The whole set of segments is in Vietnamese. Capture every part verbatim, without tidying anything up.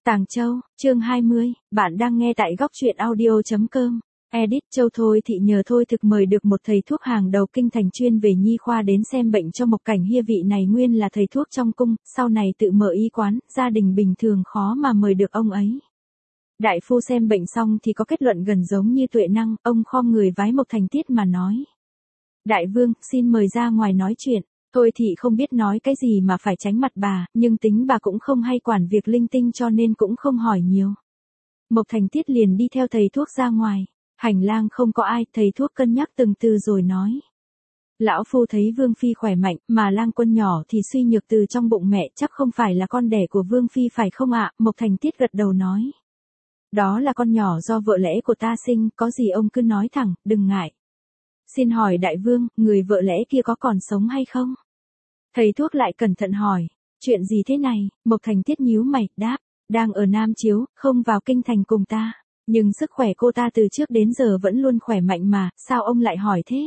Tàng Châu, chương hai mươi, bạn đang nghe tại góc truyện audio chấm com. Edit Châu Thôi Thị nhờ Thôi Thực mời được một thầy thuốc hàng đầu kinh thành chuyên về nhi khoa đến xem bệnh cho Mộc Cảnh Hiên. Vị này nguyên là thầy thuốc trong cung, sau này tự mở y quán, gia đình bình thường khó mà mời được ông ấy. Đại phu xem bệnh xong thì có kết luận gần giống như tuệ năng, ông khom người vái Mộc Thành Tiết mà nói. Đại vương, xin mời ra ngoài nói chuyện. Thôi Thị không biết nói cái gì mà phải tránh mặt bà, nhưng tính bà cũng không hay quản việc linh tinh cho nên cũng không hỏi nhiều. Mộc Thành Tiết liền đi theo thầy thuốc ra ngoài. Hành lang không có ai, thầy thuốc cân nhắc từng từ rồi nói. Lão phu thấy Vương Phi khỏe mạnh, mà Lang Quân nhỏ thì suy nhược từ trong bụng mẹ, chắc không phải là con đẻ của Vương Phi phải không ạ? Mộc Thành Tiết gật đầu nói. Đó là con nhỏ do vợ lẽ của ta sinh, có gì ông cứ nói thẳng, đừng ngại. Xin hỏi đại vương, người vợ lẽ kia có còn sống hay không? Thầy thuốc lại cẩn thận hỏi, chuyện gì thế này? Mộc Thành Tiết nhíu mày, đáp, đang ở Nam Chiếu, không vào kinh thành cùng ta. Nhưng sức khỏe cô ta từ trước đến giờ vẫn luôn khỏe mạnh mà, sao ông lại hỏi thế?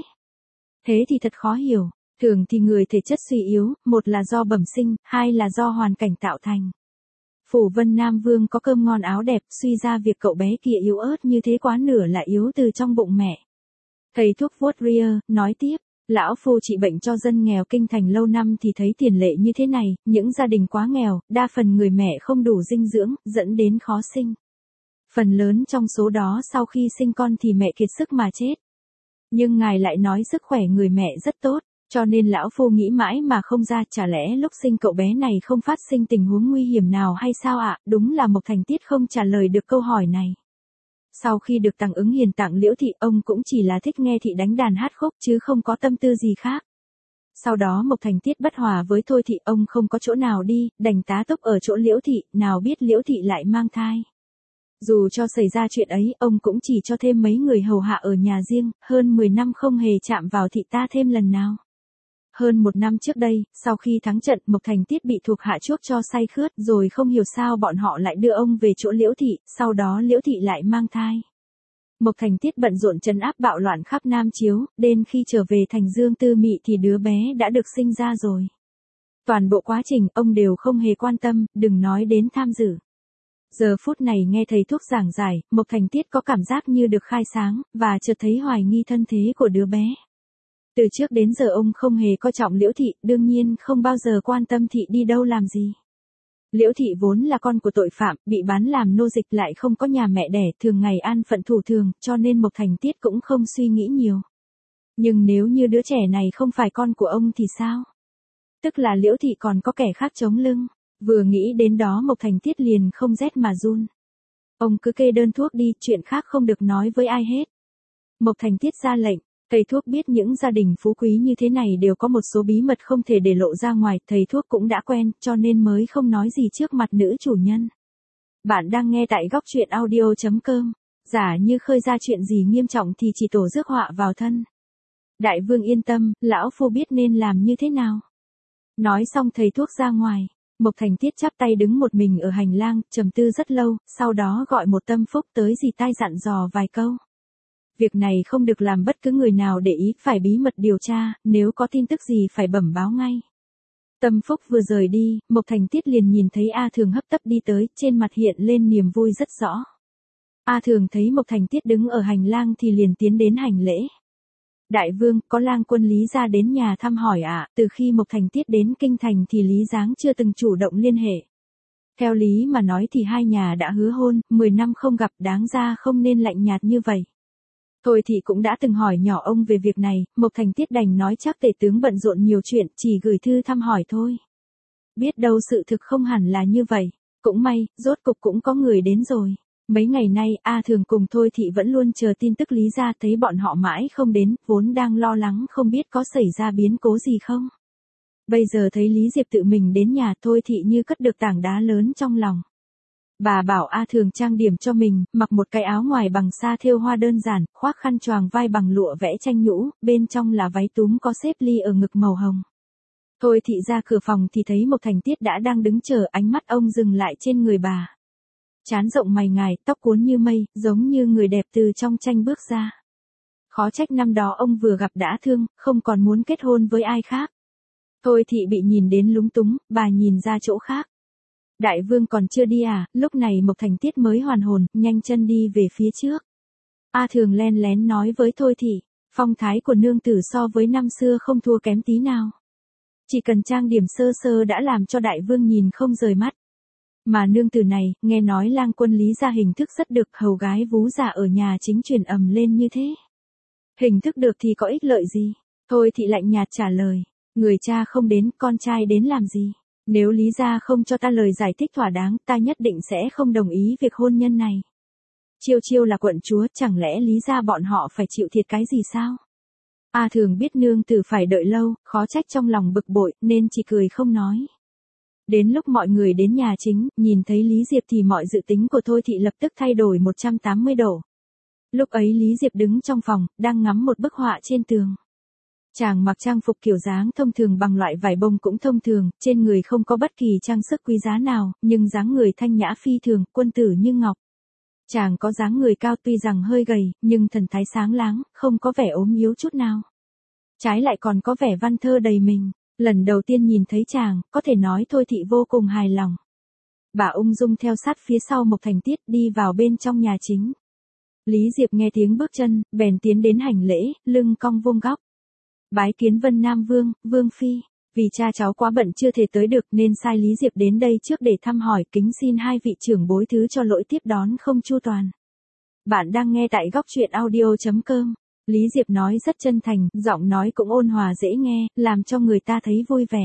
Thế thì thật khó hiểu, thường thì người thể chất suy yếu, một là do bẩm sinh, hai là do hoàn cảnh tạo thành. Phủ Vân Nam Vương có cơm ngon áo đẹp, suy ra việc cậu bé kia yếu ớt như thế quá nửa là yếu từ trong bụng mẹ. Thầy thuốc vuốt ria, nói tiếp, lão phu trị bệnh cho dân nghèo kinh thành lâu năm thì thấy tiền lệ như thế này, những gia đình quá nghèo, đa phần người mẹ không đủ dinh dưỡng, dẫn đến khó sinh. Phần lớn trong số đó sau khi sinh con thì mẹ kiệt sức mà chết. Nhưng ngài lại nói sức khỏe người mẹ rất tốt, cho nên lão phu nghĩ mãi mà không ra, chả lẽ lúc sinh cậu bé này không phát sinh tình huống nguy hiểm nào hay sao ạ? À? Đúng là Mộc Thành Tiết không trả lời được câu hỏi này. Sau khi được tặng ứng hiền tặng Liễu Thị, ông cũng chỉ là thích nghe Thị đánh đàn hát khúc chứ không có tâm tư gì khác. Sau đó Mộc Thành Tiết bất hòa với Thôi Thị, ông không có chỗ nào đi, đành tá túc ở chỗ Liễu Thị, nào biết Liễu Thị lại mang thai. Dù cho xảy ra chuyện ấy, ông cũng chỉ cho thêm mấy người hầu hạ ở nhà riêng, hơn mười năm không hề chạm vào Thị ta thêm lần nào. Hơn một năm trước đây, sau khi thắng trận, Mộc Thành Tiết bị thuộc hạ chuốc cho say khướt, rồi không hiểu sao bọn họ lại đưa ông về chỗ Liễu Thị, sau đó Liễu Thị lại mang thai. Mộc Thành Tiết bận rộn trấn áp bạo loạn khắp Nam Chiếu, đến khi trở về thành Dương Tư Mị thì đứa bé đã được sinh ra rồi. Toàn bộ quá trình, ông đều không hề quan tâm, đừng nói đến tham dự. Giờ phút này nghe thầy thuốc giảng giải, Mộc Thành Tiết có cảm giác như được khai sáng, và chợt thấy hoài nghi thân thế của đứa bé. Từ trước đến giờ ông không hề coi trọng Liễu Thị, đương nhiên không bao giờ quan tâm Thị đi đâu làm gì. Liễu Thị vốn là con của tội phạm, bị bán làm nô dịch lại không có nhà mẹ đẻ, thường ngày an phận thủ thường, cho nên Mộc Thành Tiết cũng không suy nghĩ nhiều. Nhưng nếu như đứa trẻ này không phải con của ông thì sao? Tức là Liễu Thị còn có kẻ khác chống lưng. Vừa nghĩ đến đó Mộc Thành Tiết liền không rét mà run. Ông cứ kê đơn thuốc đi, chuyện khác không được nói với ai hết. Mộc Thành Tiết ra lệnh, thầy thuốc biết những gia đình phú quý như thế này đều có một số bí mật không thể để lộ ra ngoài, thầy thuốc cũng đã quen, cho nên mới không nói gì trước mặt nữ chủ nhân. Bạn đang nghe tại góc truyện audio chấm com, giả như khơi ra chuyện gì nghiêm trọng thì chỉ tổ rước họa vào thân. Đại vương yên tâm, lão phu biết nên làm như thế nào. Nói xong thầy thuốc ra ngoài. Mộc Thành Tiết chắp tay đứng một mình ở hành lang, trầm tư rất lâu, sau đó gọi một tâm phúc tới dì tai dặn dò vài câu. Việc này không được làm bất cứ người nào để ý, phải bí mật điều tra, nếu có tin tức gì phải bẩm báo ngay. Tâm phúc vừa rời đi, Mộc Thành Tiết liền nhìn thấy A Thường hấp tấp đi tới, trên mặt hiện lên niềm vui rất rõ. A Thường thấy Mộc Thành Tiết đứng ở hành lang thì liền tiến đến hành lễ. Đại vương, có Lang Quân Lý Gia đến nhà thăm hỏi ạ, à, từ khi Mộc Thành Tiết đến kinh thành thì Lý Giáng chưa từng chủ động liên hệ. Theo lý mà nói thì hai nhà đã hứa hôn, mười năm không gặp, đáng ra không nên lạnh nhạt như vậy. Thôi thì cũng đã từng hỏi nhỏ ông về việc này, Mộc Thành Tiết đành nói chắc tể tướng bận rộn nhiều chuyện, chỉ gửi thư thăm hỏi thôi. Biết đâu sự thực không hẳn là như vậy, cũng may, rốt cục cũng có người đến rồi. Mấy ngày nay, A Thường cùng Thôi Thị vẫn luôn chờ tin tức Lý Gia, thấy bọn họ mãi không đến, vốn đang lo lắng không biết có xảy ra biến cố gì không. Bây giờ thấy Lý Diệp tự mình đến nhà, Thôi Thị như cất được tảng đá lớn trong lòng. Bà bảo A Thường trang điểm cho mình, mặc một cái áo ngoài bằng sa thêu hoa đơn giản, khoác khăn choàng vai bằng lụa vẽ tranh nhũ, bên trong là váy túm có xếp ly ở ngực màu hồng. Thôi Thị ra cửa phòng thì thấy Mộc Thành Tiết đã đang đứng chờ, ánh mắt ông dừng lại trên người bà. Trán rộng mày ngài, tóc cuốn như mây, giống như người đẹp từ trong tranh bước ra. Khó trách năm đó ông vừa gặp đã thương, không còn muốn kết hôn với ai khác. Thôi Thị bị nhìn đến lúng túng, bà nhìn ra chỗ khác. Đại vương còn chưa đi à? Lúc này Mộc Thành Tiết mới hoàn hồn, nhanh chân đi về phía trước. A Thường len lén nói với Thôi Thị, phong thái của nương tử so với năm xưa không thua kém tí nào. Chỉ cần trang điểm sơ sơ đã làm cho đại vương nhìn không rời mắt. Mà nương tử này, nghe nói lang quân Lý gia hình thức rất được, hầu gái vú già ở nhà chính truyền ầm lên như thế. Hình thức được thì có ích lợi gì? Thôi Thị lạnh nhạt trả lời, người cha không đến, con trai đến làm gì? Nếu Lý gia không cho ta lời giải thích thỏa đáng, ta nhất định sẽ không đồng ý việc hôn nhân này. Chiêu Chiêu là quận chúa, chẳng lẽ Lý gia bọn họ phải chịu thiệt cái gì sao? A Thường biết nương tử phải đợi lâu, khó trách trong lòng bực bội, nên chỉ cười không nói. Đến lúc mọi người đến nhà chính, nhìn thấy Lý Diệp thì mọi dự tính của Thôi Thị lập tức thay đổi một trăm tám mươi độ. Lúc ấy Lý Diệp đứng trong phòng, đang ngắm một bức họa trên tường. Chàng mặc trang phục kiểu dáng thông thường bằng loại vải bông cũng thông thường, trên người không có bất kỳ trang sức quý giá nào, nhưng dáng người thanh nhã phi thường, quân tử như ngọc. Chàng có dáng người cao tuy rằng hơi gầy, nhưng thần thái sáng láng, không có vẻ ốm yếu chút nào. Trái lại còn có vẻ văn thơ đầy mình. Lần đầu tiên nhìn thấy chàng, có thể nói Thôi Thị vô cùng hài lòng. Bà ung dung theo sát phía sau Mộc Thành Tiết đi vào bên trong nhà chính. Lý Diệp nghe tiếng bước chân, bèn tiến đến hành lễ, lưng cong vuông góc. Bái kiến Vân Nam Vương, Vương Phi. Vì cha cháu quá bận chưa thể tới được nên sai Lý Diệp đến đây trước để thăm hỏi, kính xin hai vị trưởng bối thứ cho lỗi tiếp đón không chu toàn. Bạn đang nghe tại góc truyện audio chấm com. Lý Diệp nói rất chân thành, giọng nói cũng ôn hòa dễ nghe, làm cho người ta thấy vui vẻ.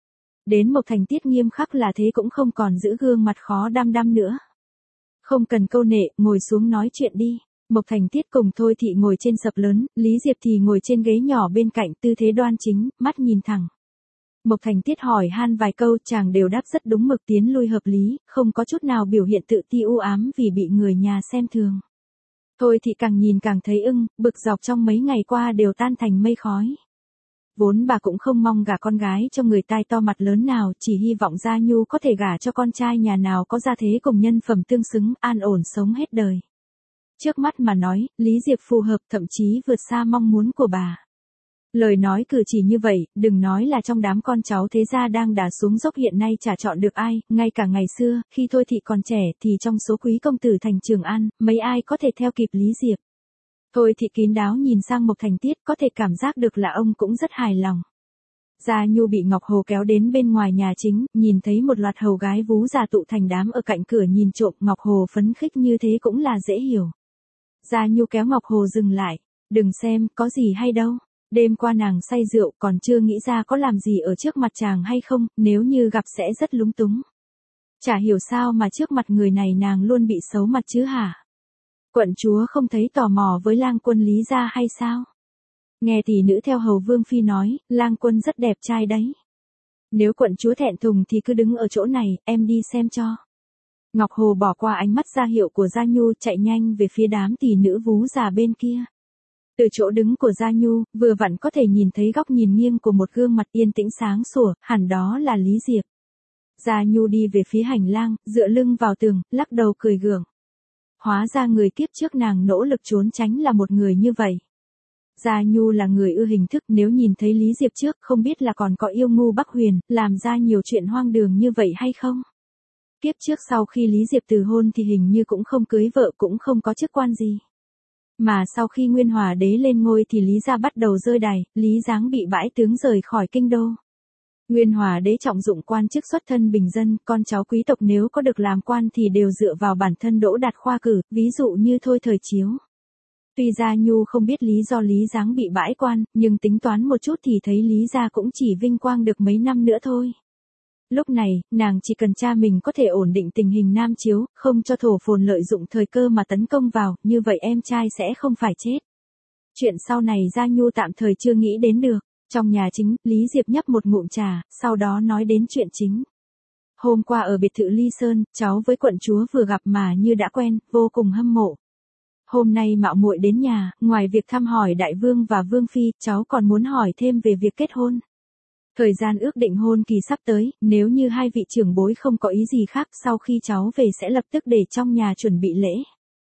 Đến Mộc Thành Tiết nghiêm khắc là thế cũng không còn giữ gương mặt khó đăm đăm nữa. Không cần câu nệ, ngồi xuống nói chuyện đi. Mộc Thành Tiết cùng Thôi Thị ngồi trên sập lớn, Lý Diệp thì ngồi trên ghế nhỏ bên cạnh, tư thế đoan chính, mắt nhìn thẳng. Mộc Thành Tiết hỏi han vài câu, chàng đều đáp rất đúng mực, tiến lui hợp lý, không có chút nào biểu hiện tự ti u ám vì bị người nhà xem thường. Thôi Thị càng nhìn càng thấy ưng, bực dọc trong mấy ngày qua đều tan thành mây khói. Vốn bà cũng không mong gả con gái cho người tai to mặt lớn nào, chỉ hy vọng Gia Nhu có thể gả cho con trai nhà nào có gia thế cùng nhân phẩm tương xứng, an ổn sống hết đời. Trước mắt mà nói, Lý Diệp phù hợp, thậm chí vượt xa mong muốn của bà. Lời nói cử chỉ như vậy, đừng nói là trong đám con cháu thế gia đang đà xuống dốc hiện nay chả chọn được ai, ngay cả ngày xưa, khi Thôi Thị còn trẻ thì trong số quý công tử thành Trường An, mấy ai có thể theo kịp Lý Diệp. Thôi Thị kín đáo nhìn sang Mộc Thành Tiết, có thể cảm giác được là ông cũng rất hài lòng. Gia Nhu bị Ngọc Hồ kéo đến bên ngoài nhà chính, nhìn thấy một loạt hầu gái vú già tụ thành đám ở cạnh cửa nhìn trộm, Ngọc Hồ phấn khích như thế cũng là dễ hiểu. Gia Nhu kéo Ngọc Hồ dừng lại, đừng xem, có gì hay đâu. Đêm qua nàng say rượu còn chưa nghĩ ra có làm gì ở trước mặt chàng hay không, nếu như gặp sẽ rất lúng túng. Chả hiểu sao mà trước mặt người này nàng luôn bị xấu mặt chứ hả? Quận chúa không thấy tò mò với lang quân Lý gia hay sao? Nghe tỷ nữ theo hầu Vương Phi nói, lang quân rất đẹp trai đấy. Nếu quận chúa thẹn thùng thì cứ đứng ở chỗ này, em đi xem cho. Ngọc Hồ bỏ qua ánh mắt ra hiệu của Gia Nhu, chạy nhanh về phía đám tỷ nữ vú già bên kia. Từ chỗ đứng của Gia Nhu, vừa vặn có thể nhìn thấy góc nhìn nghiêng của một gương mặt yên tĩnh sáng sủa, hẳn đó là Lý Diệp. Gia Nhu đi về phía hành lang, dựa lưng vào tường, lắc đầu cười gượng. Hóa ra người kiếp trước nàng nỗ lực trốn tránh là một người như vậy. Gia Nhu là người ưa hình thức, nếu nhìn thấy Lý Diệp trước không biết là còn có yêu ngu Bắc Huyền, làm ra nhiều chuyện hoang đường như vậy hay không. Kiếp trước sau khi Lý Diệp từ hôn thì hình như cũng không cưới vợ, cũng không có chức quan gì. Mà sau khi Nguyên Hòa đế lên ngôi thì Lý gia bắt đầu rơi đài, Lý Giáng bị bãi tướng rời khỏi kinh đô. Nguyên Hòa đế trọng dụng quan chức xuất thân bình dân, con cháu quý tộc nếu có được làm quan thì đều dựa vào bản thân đỗ đạt khoa cử, ví dụ như Thôi Thời Chiếu. Tuy Gia Nhu không biết lý do Lý Giáng bị bãi quan, nhưng tính toán một chút thì thấy Lý gia cũng chỉ vinh quang được mấy năm nữa thôi. Lúc này, nàng chỉ cần cha mình có thể ổn định tình hình Nam Chiếu, không cho thổ phồn lợi dụng thời cơ mà tấn công vào, như vậy em trai sẽ không phải chết. Chuyện sau này Gia Nhu tạm thời chưa nghĩ đến được. Trong nhà chính, Lý Diệp nhấp một ngụm trà, sau đó nói đến chuyện chính. Hôm qua ở biệt thự Ly Sơn, cháu với quận chúa vừa gặp mà như đã quen, vô cùng hâm mộ. Hôm nay mạo muội đến nhà, ngoài việc thăm hỏi đại vương và vương phi, cháu còn muốn hỏi thêm về việc kết hôn. Thời gian ước định hôn kỳ sắp tới, nếu như hai vị trưởng bối không có ý gì khác, sau khi cháu về sẽ lập tức để trong nhà chuẩn bị lễ.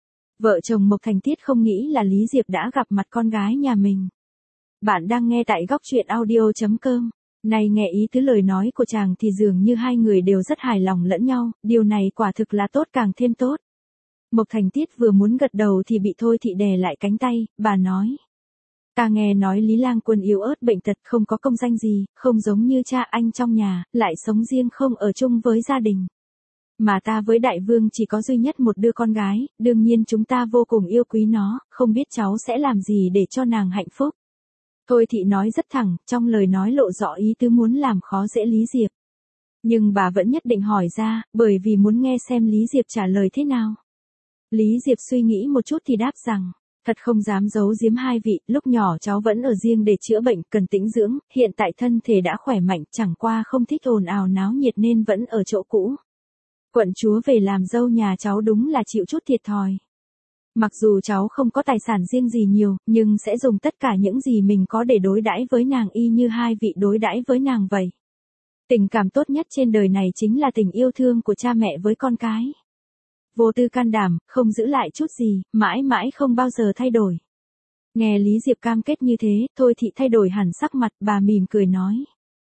Vợ chồng Mộc Thành Tiết không nghĩ là Lý Diệp đã gặp mặt con gái nhà mình. Bạn đang nghe tại góc truyện audio chấm com. Này nghe ý tứ lời nói của chàng thì dường như hai người đều rất hài lòng lẫn nhau, điều này quả thực là tốt càng thêm tốt. Mộc Thành Tiết vừa muốn gật đầu thì bị Thôi Thị đè lại cánh tay, bà nói. Ta nghe nói Lý Lang Quân yếu ớt bệnh tật không có công danh gì, không giống như cha anh trong nhà, lại sống riêng không ở chung với gia đình. Mà ta với đại vương chỉ có duy nhất một đứa con gái, đương nhiên chúng ta vô cùng yêu quý nó, không biết cháu sẽ làm gì để cho nàng hạnh phúc. Thôi Thị nói rất thẳng, trong lời nói lộ rõ ý tứ muốn làm khó dễ Lý Diệp. Nhưng bà vẫn nhất định hỏi ra, bởi vì muốn nghe xem Lý Diệp trả lời thế nào. Lý Diệp suy nghĩ một chút thì đáp rằng, thật không dám giấu giếm hai vị, lúc nhỏ cháu vẫn ở riêng để chữa bệnh, cần tĩnh dưỡng, hiện tại thân thể đã khỏe mạnh, chẳng qua không thích ồn ào náo nhiệt nên vẫn ở chỗ cũ. Quận chúa về làm dâu nhà cháu đúng là chịu chút thiệt thòi. Mặc dù cháu không có tài sản riêng gì nhiều, nhưng sẽ dùng tất cả những gì mình có để đối đãi với nàng y như hai vị đối đãi với nàng vậy. Tình cảm tốt nhất trên đời này chính là tình yêu thương của cha mẹ với con cái. Vô tư can đảm, không giữ lại chút gì, mãi mãi không bao giờ thay đổi. Nghe Lý Diệp cam kết như thế, Thôi Thị thay đổi hẳn sắc mặt, bà mỉm cười nói.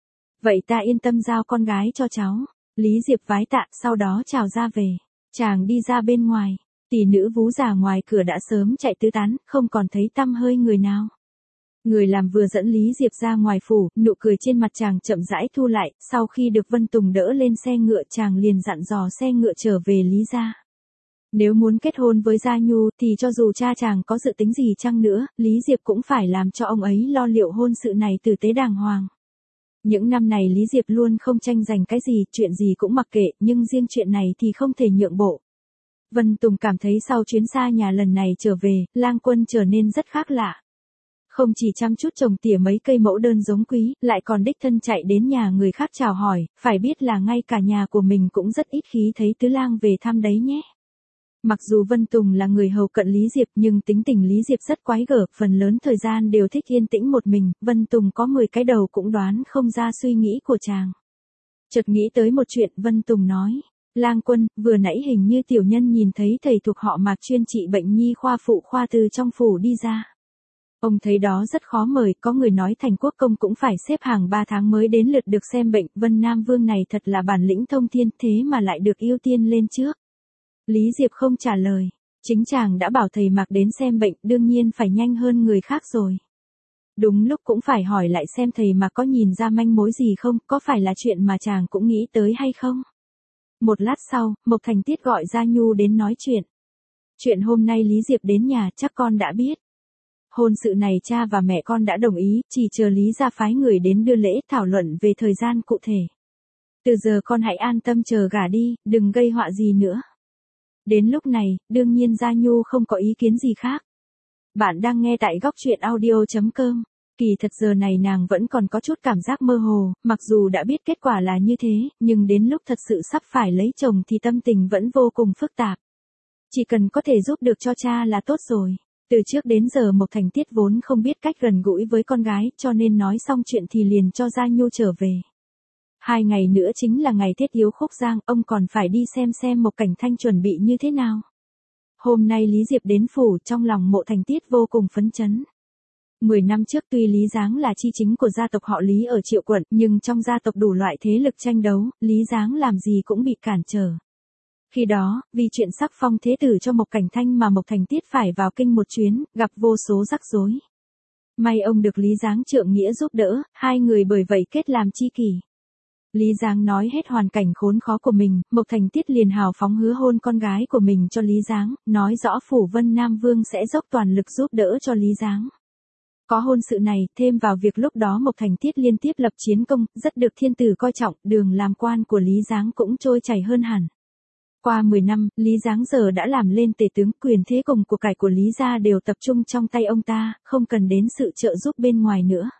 Vậy ta yên tâm giao con gái cho cháu. Lý Diệp vái tạ, sau đó chào ra về. Chàng đi ra bên ngoài. Tỷ nữ vú già ngoài cửa đã sớm chạy tứ tán, không còn thấy tăm hơi người nào. Người làm vừa dẫn Lý Diệp ra ngoài phủ, nụ cười trên mặt chàng chậm rãi thu lại, sau khi được Vân Tùng đỡ lên xe ngựa chàng liền dặn dò xe ngựa trở về Lý gia. Nếu muốn kết hôn với Gia Nhu thì cho dù cha chàng có dự tính gì chăng nữa, Lý Diệp cũng phải làm cho ông ấy lo liệu hôn sự này tử tế đàng hoàng. Những năm này Lý Diệp luôn không tranh giành cái gì, chuyện gì cũng mặc kệ, nhưng riêng chuyện này thì không thể nhượng bộ. Vân Tùng cảm thấy sau chuyến xa nhà lần này trở về, Lang Quân trở nên rất khác lạ. Không chỉ chăm chút trồng tỉa mấy cây mẫu đơn giống quý, lại còn đích thân chạy đến nhà người khác chào hỏi, phải biết là ngay cả nhà của mình cũng rất ít khi thấy tứ lang về thăm đấy nhé. Mặc dù Vân Tùng là người hầu cận Lý Diệp nhưng tính tình Lý Diệp rất quái gở, phần lớn thời gian đều thích yên tĩnh một mình, Vân Tùng có mười cái đầu cũng đoán không ra suy nghĩ của chàng. Chợt nghĩ tới một chuyện, Vân Tùng nói, Lang Quân, vừa nãy hình như tiểu nhân nhìn thấy thầy thuộc họ Mạc chuyên trị bệnh nhi khoa phụ khoa từ trong phủ đi ra. Ông thấy đó rất khó mời, có người nói thành quốc công cũng phải xếp hàng ba tháng mới đến lượt được xem bệnh, Vân Nam Vương này thật là bản lĩnh thông thiên, thế mà lại được ưu tiên lên trước. Lý Diệp không trả lời, chính chàng đã bảo thầy Mạc đến xem bệnh, đương nhiên phải nhanh hơn người khác rồi. Đúng lúc cũng phải hỏi lại xem thầy Mạc có nhìn ra manh mối gì không, có phải là chuyện mà chàng cũng nghĩ tới hay không. Một lát sau, Mộc Thành Tiết gọi Gia Nhu đến nói chuyện. Chuyện hôm nay Lý Diệp đến nhà chắc con đã biết. Hôn sự này cha và mẹ con đã đồng ý, chỉ chờ Lý gia phái người đến đưa lễ thảo luận về thời gian cụ thể. Từ giờ con hãy an tâm chờ gả đi, đừng gây họa gì nữa. Đến lúc này, đương nhiên Gia Nhu không có ý kiến gì khác. Bạn đang nghe tại góc truyện audio chấm com. Kỳ thật giờ này nàng vẫn còn có chút cảm giác mơ hồ, mặc dù đã biết kết quả là như thế, nhưng đến lúc thật sự sắp phải lấy chồng thì tâm tình vẫn vô cùng phức tạp. Chỉ cần có thể giúp được cho cha là tốt rồi. Từ trước đến giờ Mộc Thành Tiết vốn không biết cách gần gũi với con gái, cho nên nói xong chuyện thì liền cho Gia Nhu trở về. Hai ngày nữa chính là ngày Thiết Hiếu Khúc Giang, ông còn phải đi xem xem Mộc Cảnh Thanh chuẩn bị như thế nào. Hôm nay Lý Diệp đến phủ, trong lòng Mộ Thành Tiết vô cùng phấn chấn. Mười năm trước tuy Lý Giáng là chi chính của gia tộc họ Lý ở Triệu Quận, nhưng trong gia tộc đủ loại thế lực tranh đấu, Lý Giáng làm gì cũng bị cản trở. Khi đó, vì chuyện sắc phong thế tử cho Mộc Cảnh Thanh mà Mộc Thành Tiết phải vào kinh một chuyến, gặp vô số rắc rối. May ông được Lý Giáng trượng nghĩa giúp đỡ, hai người bởi vậy kết làm tri kỷ. Lý Giáng nói hết hoàn cảnh khốn khó của mình, Mộc Thành Tiết liền hào phóng hứa hôn con gái của mình cho Lý Giáng, nói rõ phủ Vân Nam Vương sẽ dốc toàn lực giúp đỡ cho Lý Giáng. Có hôn sự này, thêm vào việc lúc đó Mộc Thành Tiết liên tiếp lập chiến công, rất được thiên tử coi trọng, đường làm quan của Lý Giáng cũng trôi chảy hơn hẳn. Qua mười năm, Lý Giáng giờ đã làm lên tể tướng, quyền thế cùng của cải của Lý gia đều tập trung trong tay ông ta, không cần đến sự trợ giúp bên ngoài nữa.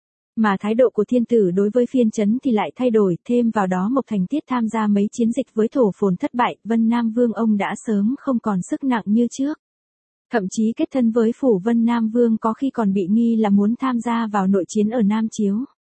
Mà thái độ của thiên tử đối với phiên trấn thì lại thay đổi, thêm vào đó Mộc Thành Tiết tham gia mấy chiến dịch với thổ phồn thất bại, Vân Nam Vương ông đã sớm không còn sức nặng như trước. Thậm chí kết thân với phủ Vân Nam Vương có khi còn bị nghi là muốn tham gia vào nội chiến ở Nam Chiếu.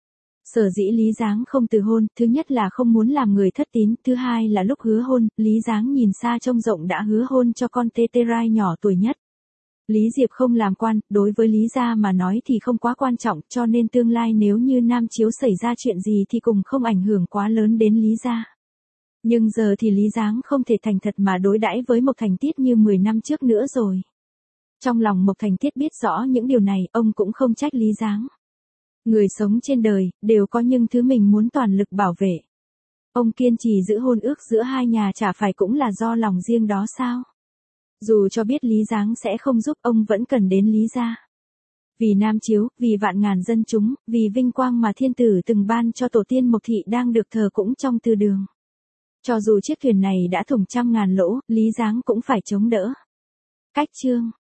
Sở dĩ Lý Giáng không từ hôn, thứ nhất là không muốn làm người thất tín, thứ hai là lúc hứa hôn, Lý Giáng nhìn xa trông rộng đã hứa hôn cho con Tê Tê Rai nhỏ tuổi nhất. Lý Diệp không làm quan, đối với Lý gia mà nói thì không quá quan trọng, cho nên tương lai nếu như Nam Chiếu xảy ra chuyện gì thì cũng không ảnh hưởng quá lớn đến Lý gia. Nhưng giờ thì Lý Giáng không thể thành thật mà đối đãi với Mộc Thành Tiết như mười năm trước nữa rồi. Trong lòng Mộc Thành Tiết biết rõ những điều này, ông cũng không trách Lý Giáng. Người sống trên đời, đều có những thứ mình muốn toàn lực bảo vệ. Ông kiên trì giữ hôn ước giữa hai nhà chả phải cũng là do lòng riêng đó sao? Dù cho biết Lý Giáng sẽ không giúp, ông vẫn cần đến Lý gia. Vì Nam Chiếu, vì vạn ngàn dân chúng, vì vinh quang mà thiên tử từng ban cho tổ tiên Mộc Thị đang được thờ cũng trong tư đường. Cho dù chiếc thuyền này đã thủng trăm ngàn lỗ, Lý Giáng cũng phải chống đỡ. Cách chương